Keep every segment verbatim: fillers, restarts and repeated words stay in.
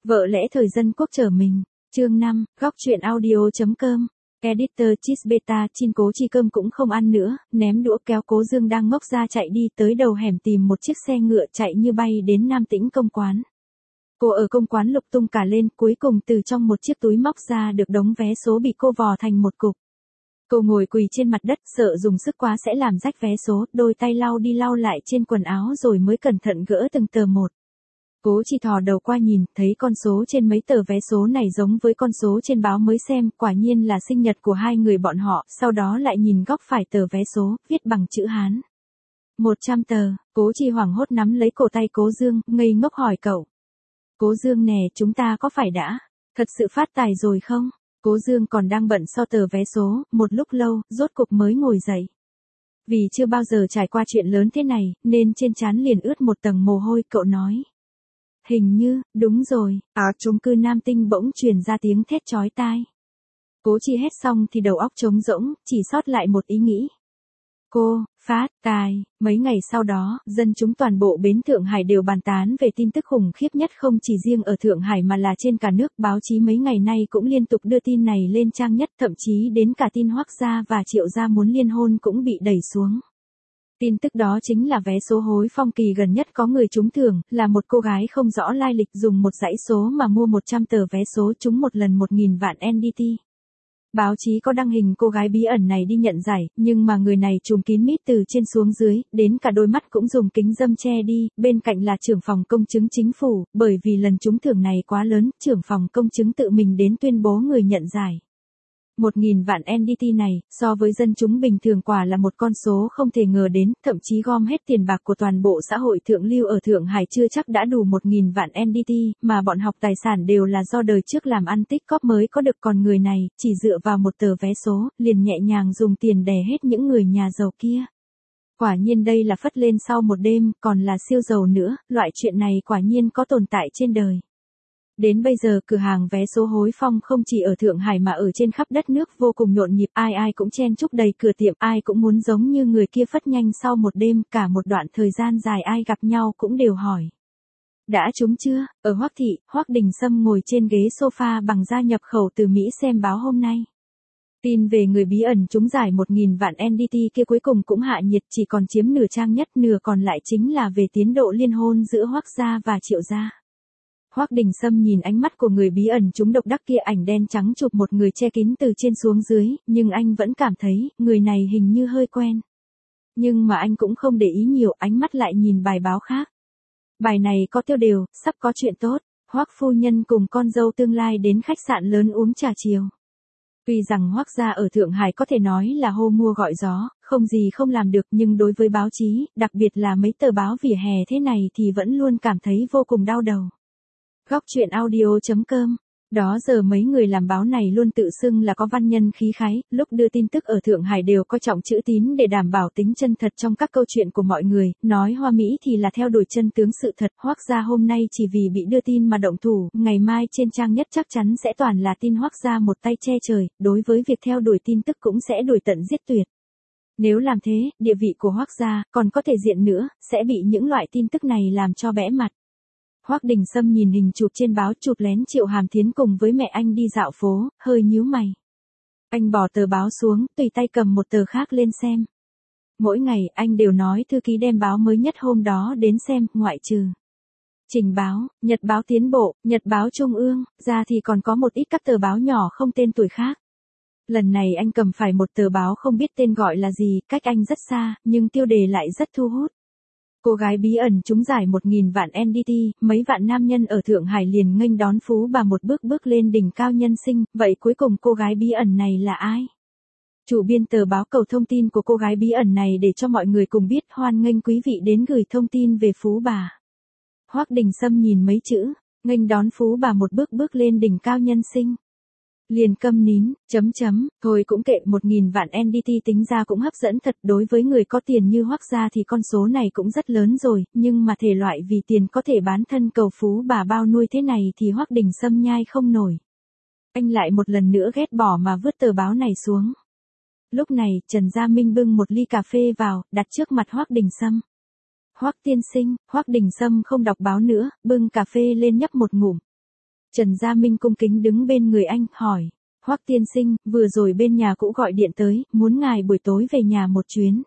Vợ lẽ thời dân quốc trở mình. Chương năm, góc truyện audio.com. Editor Chisbeta Chin Cố Chi cơm cũng không ăn nữa, ném đũa kéo Cố Dương đang ngốc ra chạy đi tới đầu hẻm tìm một chiếc xe ngựa chạy như bay đến Nam Tĩnh công quán. Cô ở công quán lục tung cả lên, cuối cùng từ trong một chiếc túi móc ra được đống vé số bị cô vò thành một cục. Cô ngồi quỳ trên mặt đất, sợ dùng sức quá sẽ làm rách vé số, đôi tay lau đi lau lại trên quần áo rồi mới cẩn thận gỡ từng tờ một. Cố Chi thò đầu qua nhìn, thấy con số trên mấy tờ vé số này giống với con số trên báo mới xem, quả nhiên là sinh nhật của hai người bọn họ, sau đó lại nhìn góc phải tờ vé số, viết bằng chữ Hán. một trăm tờ, Cố Chi hoảng hốt nắm lấy cổ tay Cố Dương, ngây ngốc hỏi cậu. Cố Dương nè, chúng ta có phải đã, thật sự phát tài rồi không? Cố Dương còn đang bận so tờ vé số, một lúc lâu, rốt cục mới ngồi dậy. Vì chưa bao giờ trải qua chuyện lớn thế này, nên trên trán liền ướt một tầng mồ hôi, cậu nói. Hình như, đúng rồi, ở chung cư Nam Tinh bỗng truyền ra tiếng thét chói tai. Cố Chi hét xong thì đầu óc trống rỗng, chỉ sót lại một ý nghĩ. Cô, phát, tài, mấy ngày sau đó, dân chúng toàn bộ bến Thượng Hải đều bàn tán về tin tức khủng khiếp nhất không chỉ riêng ở Thượng Hải mà là trên cả nước, báo chí mấy ngày nay cũng liên tục đưa tin này lên trang nhất, thậm chí đến cả tin Hoắc gia và Triệu gia muốn liên hôn cũng bị đẩy xuống. Tin tức đó chính là vé số hối phong kỳ gần nhất có người trúng thưởng, là một cô gái không rõ lai lịch dùng một dãy số mà mua một trăm tờ vé số trúng một lần một nghìn vạn en đê tê. Báo chí có đăng hình cô gái bí ẩn này đi nhận giải, nhưng mà người này trùm kín mít từ trên xuống dưới, đến cả đôi mắt cũng dùng kính râm che đi, bên cạnh là trưởng phòng công chứng chính phủ, bởi vì lần trúng thưởng này quá lớn, trưởng phòng công chứng tự mình đến tuyên bố người nhận giải. Một nghìn vạn en đê tê này, so với dân chúng bình thường quả là một con số không thể ngờ đến, thậm chí gom hết tiền bạc của toàn bộ xã hội thượng lưu ở Thượng Hải chưa chắc đã đủ một nghìn vạn en đê tê, mà bọn học tài sản đều là do đời trước làm ăn tích cóp mới có được, còn người này, chỉ dựa vào một tờ vé số, liền nhẹ nhàng dùng tiền đè hết những người nhà giàu kia. Quả nhiên đây là phất lên sau một đêm, còn là siêu giàu nữa, loại chuyện này quả nhiên có tồn tại trên đời. Đến bây giờ cửa hàng vé số hối phong không chỉ ở Thượng Hải mà ở trên khắp đất nước vô cùng nhộn nhịp, ai ai cũng chen chúc đầy cửa tiệm, ai cũng muốn giống như người kia phất nhanh sau một đêm, cả một đoạn thời gian dài ai gặp nhau cũng đều hỏi. Đã trúng chưa? Ở Hoắc thị, Hoắc Đình Sâm ngồi trên ghế sofa bằng da nhập khẩu từ Mỹ xem báo hôm nay. Tin về người bí ẩn trúng giải một nghìn vạn en đê tê kia cuối cùng cũng hạ nhiệt, chỉ còn chiếm nửa trang nhất, nửa còn lại chính là về tiến độ liên hôn giữa Hoắc gia và Triệu gia. Hoắc Đình Sâm nhìn ánh mắt của người bí ẩn chúng độc đắc kia, ảnh đen trắng chụp một người che kín từ trên xuống dưới, nhưng anh vẫn cảm thấy, người này hình như hơi quen. Nhưng mà anh cũng không để ý nhiều, ánh mắt lại nhìn bài báo khác. Bài này có tiêu đề, sắp có chuyện tốt, Hoắc phu nhân cùng con dâu tương lai đến khách sạn lớn uống trà chiều. Tuy rằng Hoắc gia ở Thượng Hải có thể nói là hô mua gọi gió, không gì không làm được, nhưng đối với báo chí, đặc biệt là mấy tờ báo vỉa hè thế này thì vẫn luôn cảm thấy vô cùng đau đầu. Góc truyện audio.com. Đó giờ mấy người làm báo này luôn tự xưng là có văn nhân khí khái, lúc đưa tin tức ở Thượng Hải đều coi trọng chữ tín để đảm bảo tính chân thật trong các câu chuyện của mọi người, nói hoa mỹ thì là theo đuổi chân tướng sự thật. Hoắc gia hôm nay chỉ vì bị đưa tin mà động thủ, ngày mai trên trang nhất chắc chắn sẽ toàn là tin Hoắc gia một tay che trời, đối với việc theo đuổi tin tức cũng sẽ đuổi tận giết tuyệt. Nếu làm thế, địa vị của Hoắc gia còn có thể diện nữa, sẽ bị những loại tin tức này làm cho bẽ mặt. Hoắc Đình Sâm nhìn hình chụp trên báo chụp lén Triệu Hàm Thiến cùng với mẹ anh đi dạo phố, hơi nhíu mày. Anh bỏ tờ báo xuống, tùy tay cầm một tờ khác lên xem. Mỗi ngày anh đều nói thư ký đem báo mới nhất hôm đó đến xem, ngoại trừ Trình báo, Nhật báo Tiến bộ, Nhật báo Trung ương, ra thì còn có một ít các tờ báo nhỏ không tên tuổi khác. Lần này anh cầm phải một tờ báo không biết tên gọi là gì, cách anh rất xa, nhưng tiêu đề lại rất thu hút. Cô gái bí ẩn trúng giải một nghìn vạn en đê tê, mấy vạn nam nhân ở Thượng Hải liền nghênh đón phú bà một bước bước lên đỉnh cao nhân sinh, vậy cuối cùng cô gái bí ẩn này là ai? Chủ biên tờ báo cầu thông tin của cô gái bí ẩn này để cho mọi người cùng biết, hoan nghênh quý vị đến gửi thông tin về phú bà. Hoắc Đình Sâm nhìn mấy chữ, nghênh đón phú bà một bước bước lên đỉnh cao nhân sinh. Liền câm nín, chấm chấm, thôi cũng kệ, một nghìn vạn en đê tê tính ra cũng hấp dẫn thật, đối với người có tiền như Hoắc gia thì con số này cũng rất lớn rồi, nhưng mà thể loại vì tiền có thể bán thân cầu phú bà bao nuôi thế này thì Hoắc Đình Sâm nhai không nổi. Anh lại một lần nữa ghét bỏ mà vứt tờ báo này xuống. Lúc này, Trần Gia Minh bưng một ly cà phê vào, đặt trước mặt Hoắc Đình Sâm. Hoắc tiên sinh, Hoắc Đình Sâm không đọc báo nữa, bưng cà phê lên nhấp một ngụm. Trần Gia Minh cung kính đứng bên người anh, hỏi. Hoắc tiên sinh, vừa rồi bên nhà cũ gọi điện tới, muốn ngài buổi tối về nhà một chuyến.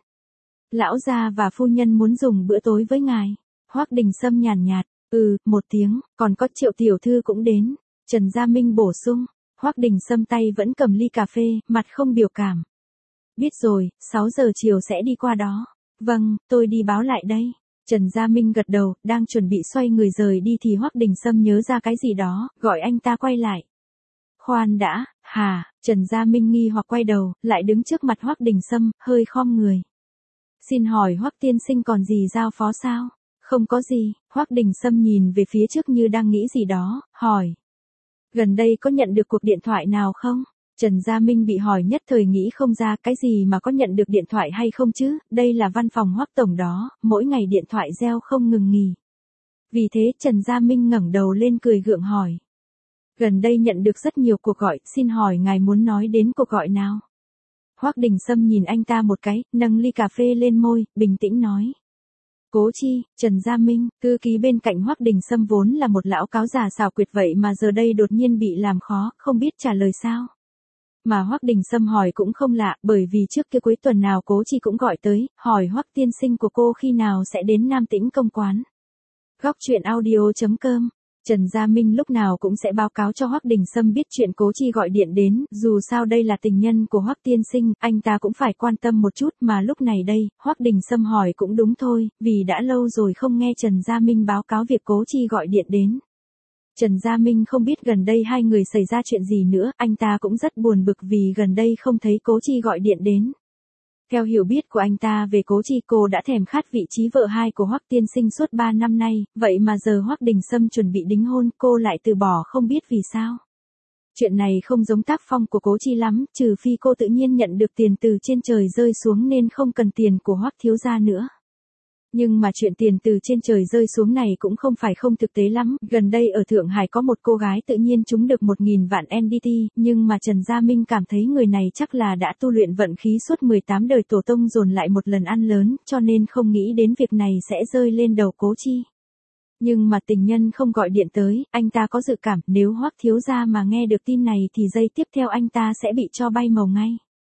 Lão gia và phu nhân muốn dùng bữa tối với ngài. Hoắc Đình Sâm nhàn nhạt, ừ, một tiếng, còn có Triệu tiểu thư cũng đến. Trần Gia Minh bổ sung. Hoắc Đình Sâm tay vẫn cầm ly cà phê, mặt không biểu cảm. Biết rồi, sáu giờ chiều sẽ đi qua đó. Vâng, tôi đi báo lại đây. Trần Gia Minh gật đầu, đang chuẩn bị xoay người rời đi thì Hoắc Đình Sâm nhớ ra cái gì đó, gọi anh ta quay lại. Khoan đã, hà, Trần Gia Minh nghi hoặc quay đầu, lại đứng trước mặt Hoắc Đình Sâm, hơi khom người. Xin hỏi Hoắc tiên sinh còn gì giao phó sao? Không có gì, Hoắc Đình Sâm nhìn về phía trước như đang nghĩ gì đó, hỏi. Gần đây có nhận được cuộc điện thoại nào không? Trần Gia Minh bị hỏi nhất thời nghĩ không ra cái gì mà có nhận được điện thoại hay không chứ, đây là văn phòng Hoắc tổng đó, mỗi ngày điện thoại reo không ngừng nghỉ. Vì thế Trần Gia Minh ngẩng đầu lên cười gượng hỏi. Gần đây nhận được rất nhiều cuộc gọi, xin hỏi ngài muốn nói đến cuộc gọi nào? Hoắc Đình Sâm nhìn anh ta một cái, nâng ly cà phê lên môi, bình tĩnh nói. Cố Chi, Trần Gia Minh, thư ký bên cạnh Hoắc Đình Sâm vốn là một lão cáo già xảo quyệt vậy mà giờ đây đột nhiên bị làm khó, không biết trả lời sao. Mà Hoắc Đình Sâm hỏi cũng không lạ, bởi vì trước kia cuối tuần nào Cố Chi cũng gọi tới, hỏi Hoắc tiên sinh của cô khi nào sẽ đến Nam Tĩnh Công quán. Góc truyện audio chấm com. Trần Gia Minh lúc nào cũng sẽ báo cáo cho Hoắc Đình Sâm biết chuyện Cố Chi gọi điện đến, dù sao đây là tình nhân của Hoắc tiên sinh, anh ta cũng phải quan tâm một chút, mà lúc này đây, Hoắc Đình Sâm hỏi cũng đúng thôi, vì đã lâu rồi không nghe Trần Gia Minh báo cáo việc Cố Chi gọi điện đến. Trần Gia Minh không biết gần đây hai người xảy ra chuyện gì nữa, anh ta cũng rất buồn bực vì gần đây không thấy Cố Chi gọi điện đến. Theo hiểu biết của anh ta về Cố Chi, cô đã thèm khát vị trí vợ hai của Hoắc tiên sinh suốt ba năm nay, vậy mà giờ Hoắc Đình Sâm chuẩn bị đính hôn, cô lại từ bỏ không biết vì sao. Chuyện này không giống tác phong của Cố Chi lắm, trừ phi cô tự nhiên nhận được tiền từ trên trời rơi xuống nên không cần tiền của Hoắc thiếu gia nữa. Nhưng mà chuyện tiền từ trên trời rơi xuống này cũng không phải không thực tế lắm, gần đây ở Thượng Hải có một cô gái tự nhiên trúng được một nghìn vạn en đê tê, nhưng mà Trần Gia Minh cảm thấy người này chắc là đã tu luyện vận khí suốt mười tám đời tổ tông dồn lại một lần ăn lớn, cho nên không nghĩ đến việc này sẽ rơi lên đầu Cố Chi. Nhưng mà tình nhân không gọi điện tới, anh ta có dự cảm nếu Hoắc thiếu gia mà nghe được tin này thì giây tiếp theo anh ta sẽ bị cho bay màu ngay.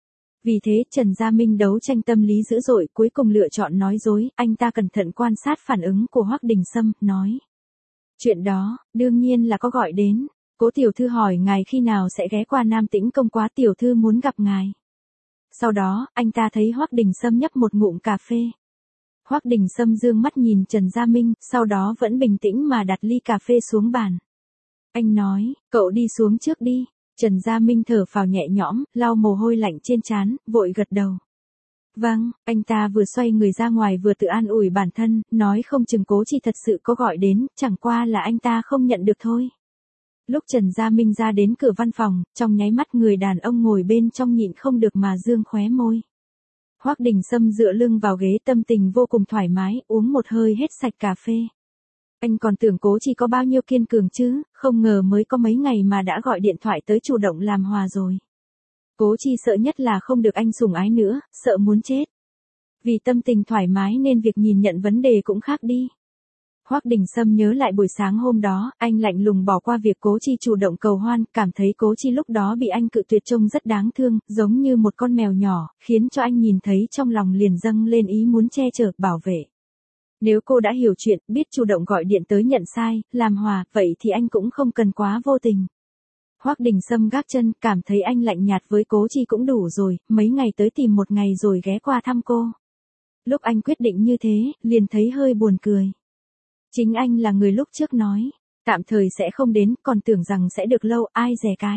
Vì thế Trần Gia Minh đấu tranh tâm lý dữ dội, cuối cùng lựa chọn nói dối, anh ta cẩn thận quan sát phản ứng của Hoắc Đình Sâm, nói. Chuyện đó, đương nhiên là có gọi đến, Cố tiểu thư hỏi ngài khi nào sẽ ghé qua Nam Tĩnh Công quá, tiểu thư muốn gặp ngài. Sau đó, anh ta thấy Hoắc Đình Sâm nhấp một ngụm cà phê. Hoắc Đình Sâm dương mắt nhìn Trần Gia Minh, sau đó vẫn bình tĩnh mà đặt ly cà phê xuống bàn. Anh nói, cậu đi xuống trước đi. Trần Gia Minh thở phào nhẹ nhõm, lau mồ hôi lạnh trên trán, vội gật đầu. Vâng, anh ta vừa xoay người ra ngoài vừa tự an ủi bản thân, nói không chừng Cố Chi thật sự có gọi đến, chẳng qua là anh ta không nhận được thôi. Lúc Trần Gia Minh ra đến cửa văn phòng, trong nháy mắt người đàn ông ngồi bên trong nhịn không được mà dương khóe môi. Hoắc Đình Sâm dựa lưng vào ghế, tâm tình vô cùng thoải mái, uống một hơi hết sạch cà phê. Anh còn tưởng Cố Chi có bao nhiêu kiên cường chứ, không ngờ mới có mấy ngày mà đã gọi điện thoại tới chủ động làm hòa rồi. Cố Chi sợ nhất là không được anh sủng ái nữa, sợ muốn chết. Vì tâm tình thoải mái nên việc nhìn nhận vấn đề cũng khác đi. Hoắc Đình Sâm nhớ lại buổi sáng hôm đó, anh lạnh lùng bỏ qua việc Cố Chi chủ động cầu hoan, cảm thấy Cố Chi lúc đó bị anh cự tuyệt trông rất đáng thương, giống như một con mèo nhỏ, khiến cho anh nhìn thấy trong lòng liền dâng lên ý muốn che chở, bảo vệ. Nếu cô đã hiểu chuyện, biết chủ động gọi điện tới nhận sai, làm hòa, vậy thì anh cũng không cần quá vô tình. Hoắc Đình Sâm gác chân, cảm thấy anh lạnh nhạt với Cố Chi cũng đủ rồi, mấy ngày tới tìm một ngày rồi ghé qua thăm cô. Lúc anh quyết định như thế, liền thấy hơi buồn cười. Chính anh là người lúc trước nói, tạm thời sẽ không đến, còn tưởng rằng sẽ được lâu, ai dè cái.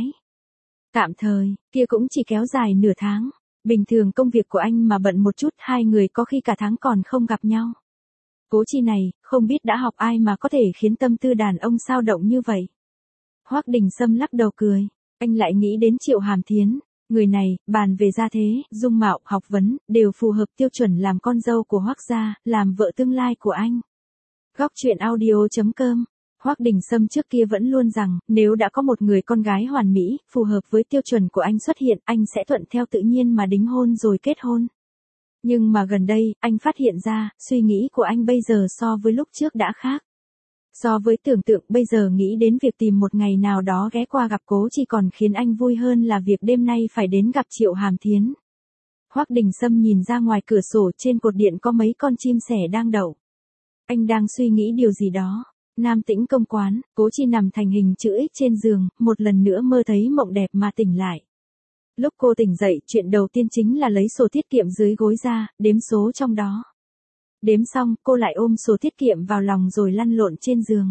Tạm thời, kia cũng chỉ kéo dài nửa tháng, bình thường công việc của anh mà bận một chút, hai người có khi cả tháng còn không gặp nhau. Cố Chi này, không biết đã học ai mà có thể khiến tâm tư đàn ông sao động như vậy. Hoắc Đình Sâm lắc đầu cười, anh lại nghĩ đến Triệu Hàm Thiến, người này, bàn về gia thế, dung mạo, học vấn, đều phù hợp tiêu chuẩn làm con dâu của Hoắc gia, làm vợ tương lai của anh. Góc truyện audio chấm com. Hoắc Đình Sâm trước kia vẫn luôn rằng, nếu đã có một người con gái hoàn mỹ, phù hợp với tiêu chuẩn của anh xuất hiện, anh sẽ thuận theo tự nhiên mà đính hôn rồi kết hôn. Nhưng mà gần đây, anh phát hiện ra, suy nghĩ của anh bây giờ so với lúc trước đã khác. So với tưởng tượng bây giờ nghĩ đến việc tìm một ngày nào đó ghé qua gặp Cố Chi còn khiến anh vui hơn là việc đêm nay phải đến gặp Triệu Hàm Thiến. Hoắc Đình Sâm nhìn ra ngoài cửa sổ trên cột điện có mấy con chim sẻ đang đậu. Anh đang suy nghĩ điều gì đó. Nam Tĩnh công quán, Cố Chi nằm thành hình chữ X trên giường, một lần nữa mơ thấy mộng đẹp mà tỉnh lại. Lúc cô tỉnh dậy, chuyện đầu tiên chính là lấy sổ tiết kiệm dưới gối ra, đếm số trong đó. Đếm xong, cô lại ôm sổ tiết kiệm vào lòng rồi lăn lộn trên giường.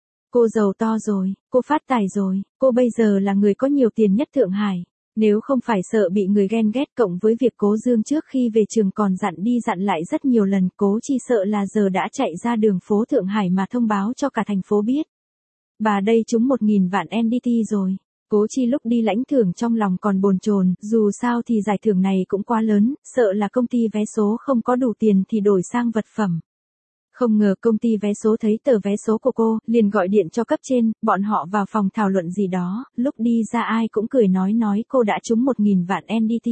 Cô giàu to rồi, cô phát tài rồi, cô bây giờ là người có nhiều tiền nhất Thượng Hải. Nếu không phải sợ bị người ghen ghét cộng với việc Cố Dương trước khi về trường còn dặn đi dặn lại rất nhiều lần, Cố Chi sợ là giờ đã chạy ra đường phố Thượng Hải mà thông báo cho cả thành phố biết. Bà đây trúng một nghìn vạn en đê tê rồi. Cố Chi lúc đi lãnh thưởng trong lòng còn bồn chồn, dù sao thì giải thưởng này cũng quá lớn, sợ là công ty vé số không có đủ tiền thì đổi sang vật phẩm. Không ngờ công ty vé số thấy tờ vé số của cô, liền gọi điện cho cấp trên, bọn họ vào phòng thảo luận gì đó, lúc đi ra ai cũng cười nói nói cô đã trúng một nghìn vạn en đê tê.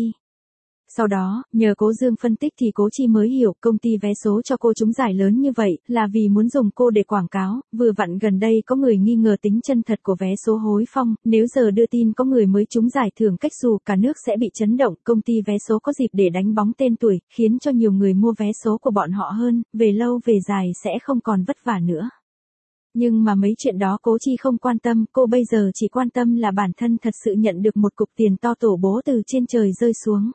Sau đó, nhờ Cố Dương phân tích thì Cố Chi mới hiểu công ty vé số cho cô trúng giải lớn như vậy là vì muốn dùng cô để quảng cáo, vừa vặn gần đây có người nghi ngờ tính chân thật của vé số Hối Phong, nếu giờ đưa tin có người mới trúng giải thưởng cách dù cả nước sẽ bị chấn động, công ty vé số có dịp để đánh bóng tên tuổi, khiến cho nhiều người mua vé số của bọn họ hơn, về lâu về dài sẽ không còn vất vả nữa. Nhưng mà mấy chuyện đó Cố Chi không quan tâm, cô bây giờ chỉ quan tâm là bản thân thật sự nhận được một cục tiền to tổ bố từ trên trời rơi xuống.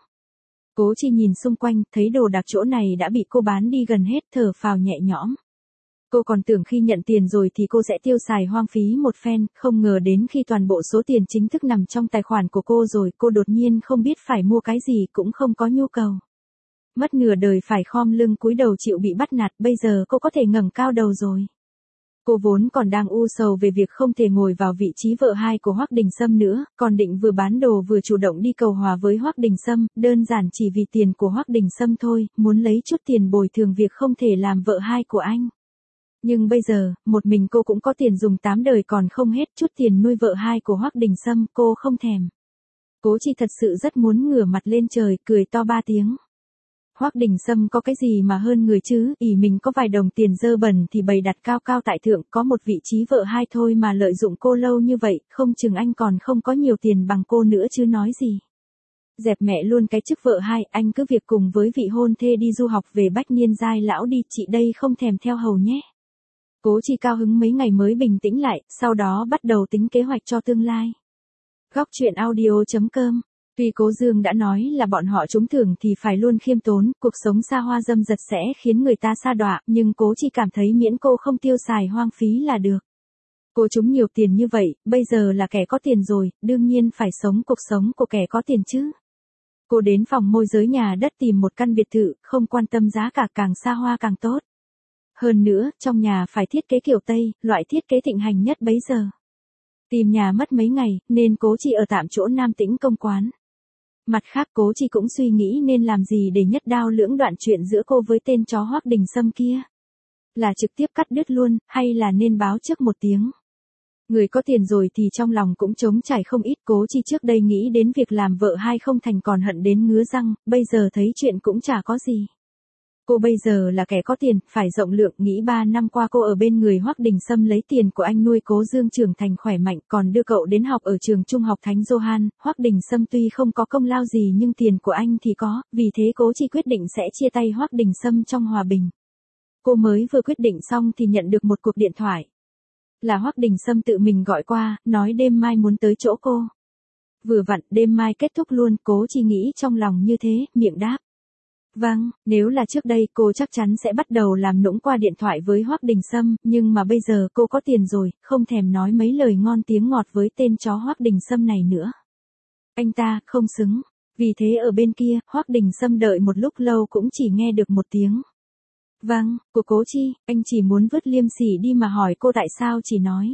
Cố Chi nhìn xung quanh, thấy đồ đạc chỗ này đã bị cô bán đi gần hết, thở phào nhẹ nhõm. Cô còn tưởng khi nhận tiền rồi thì cô sẽ tiêu xài hoang phí một phen, không ngờ đến khi toàn bộ số tiền chính thức nằm trong tài khoản của cô rồi, cô đột nhiên không biết phải mua cái gì, cũng không có nhu cầu. Mất nửa đời phải khom lưng cúi đầu chịu bị bắt nạt, bây giờ cô có thể ngẩng cao đầu rồi. Cô vốn còn đang u sầu về việc không thể ngồi vào vị trí vợ hai của Hoắc Đình Sâm nữa, còn định vừa bán đồ vừa chủ động đi cầu hòa với Hoắc Đình Sâm, đơn giản chỉ vì tiền của Hoắc Đình Sâm thôi, muốn lấy chút tiền bồi thường việc không thể làm vợ hai của anh. Nhưng bây giờ, một mình cô cũng có tiền dùng tám đời còn không hết, chút tiền nuôi vợ hai của Hoắc Đình Sâm, cô không thèm. Cố Chi thật sự rất muốn ngửa mặt lên trời, cười to ba tiếng. Hoắc Đình Sâm có cái gì mà hơn người chứ, ỷ mình có vài đồng tiền dơ bẩn thì bày đặt cao cao tại thượng, có một vị trí vợ hai thôi mà lợi dụng cô lâu như vậy, không chừng anh còn không có nhiều tiền bằng cô nữa chứ nói gì. Dẹp mẹ luôn cái chức vợ hai, anh cứ việc cùng với vị hôn thê đi du học về bách niên giai lão đi, chị đây không thèm theo hầu nhé. Cố Chi cao hứng mấy ngày mới bình tĩnh lại, sau đó bắt đầu tính kế hoạch cho tương lai. Góc truyện audio chấm com. Tuy Cố Dương đã nói là bọn họ trúng thưởng thì phải luôn khiêm tốn, cuộc sống xa hoa dâm dật sẽ khiến người ta sa đọa, nhưng Cố Chi cảm thấy miễn cô không tiêu xài hoang phí là được. Cô trúng nhiều tiền như vậy, bây giờ là kẻ có tiền rồi, đương nhiên phải sống cuộc sống của kẻ có tiền chứ. Cô đến phòng môi giới nhà đất tìm một căn biệt thự, không quan tâm giá cả, càng xa hoa càng tốt. Hơn nữa, trong nhà phải thiết kế kiểu Tây, loại thiết kế thịnh hành nhất bấy giờ. Tìm nhà mất mấy ngày, nên Cố Chi ở tạm chỗ Nam Tĩnh công quán. Mặt khác Cố Chi cũng suy nghĩ nên làm gì để nhất đao lưỡng đoạn chuyện giữa cô với tên chó Hoắc Đình Sâm kia. Là trực tiếp cắt đứt luôn, hay là nên báo trước một tiếng. Người có tiền rồi thì trong lòng cũng trống trải không ít. Cố Chi trước đây nghĩ đến việc làm vợ hai không thành còn hận đến ngứa răng, bây giờ thấy chuyện cũng chả có gì. Cô bây giờ là kẻ có tiền, phải rộng lượng, nghĩ ba năm qua cô ở bên người Hoắc Đình Sâm lấy tiền của anh nuôi Cố Dương trưởng thành khỏe mạnh, còn đưa cậu đến học ở trường trung học Thánh Gioan. Hoắc Đình Sâm tuy không có công lao gì nhưng tiền của anh thì có, vì thế Cố Chi quyết định sẽ chia tay Hoắc Đình Sâm trong hòa bình. Cô mới vừa quyết định xong thì nhận được một cuộc điện thoại. Là Hoắc Đình Sâm tự mình gọi qua, nói đêm mai muốn tới chỗ cô. Vừa vặn, đêm mai kết thúc luôn, Cố Chi nghĩ trong lòng như thế, miệng đáp. Vâng, nếu là trước đây cô chắc chắn sẽ bắt đầu làm nũng qua điện thoại với Hoắc Đình Sâm, nhưng mà bây giờ cô có tiền rồi, không thèm nói mấy lời ngon tiếng ngọt với tên chó Hoắc Đình Sâm này nữa. Anh ta không xứng, vì thế ở bên kia, Hoắc Đình Sâm đợi một lúc lâu cũng chỉ nghe được một tiếng. Vâng, của Cố Chi, anh chỉ muốn vứt liêm sỉ đi mà hỏi cô tại sao chỉ nói.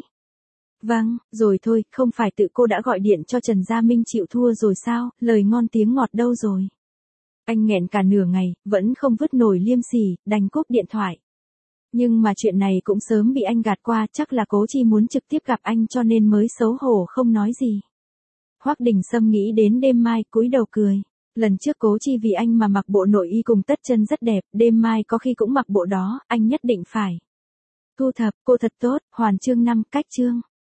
Vâng, rồi thôi, không phải tự cô đã gọi điện cho Trần Gia Minh chịu thua rồi sao, lời ngon tiếng ngọt đâu rồi. Anh nghẹn cả nửa ngày, vẫn không vứt nổi liêm sỉ, đành cúp điện thoại. Nhưng mà chuyện này cũng sớm bị anh gạt qua, chắc là Cố Chi muốn trực tiếp gặp anh cho nên mới xấu hổ không nói gì. Hoắc Đình Sâm nghĩ đến đêm mai, cúi đầu cười. Lần trước Cố Chi vì anh mà mặc bộ nội y cùng tất chân rất đẹp, đêm mai có khi cũng mặc bộ đó, anh nhất định phải. Thu thập, cô thật tốt, hoàn chương năm, cách chương.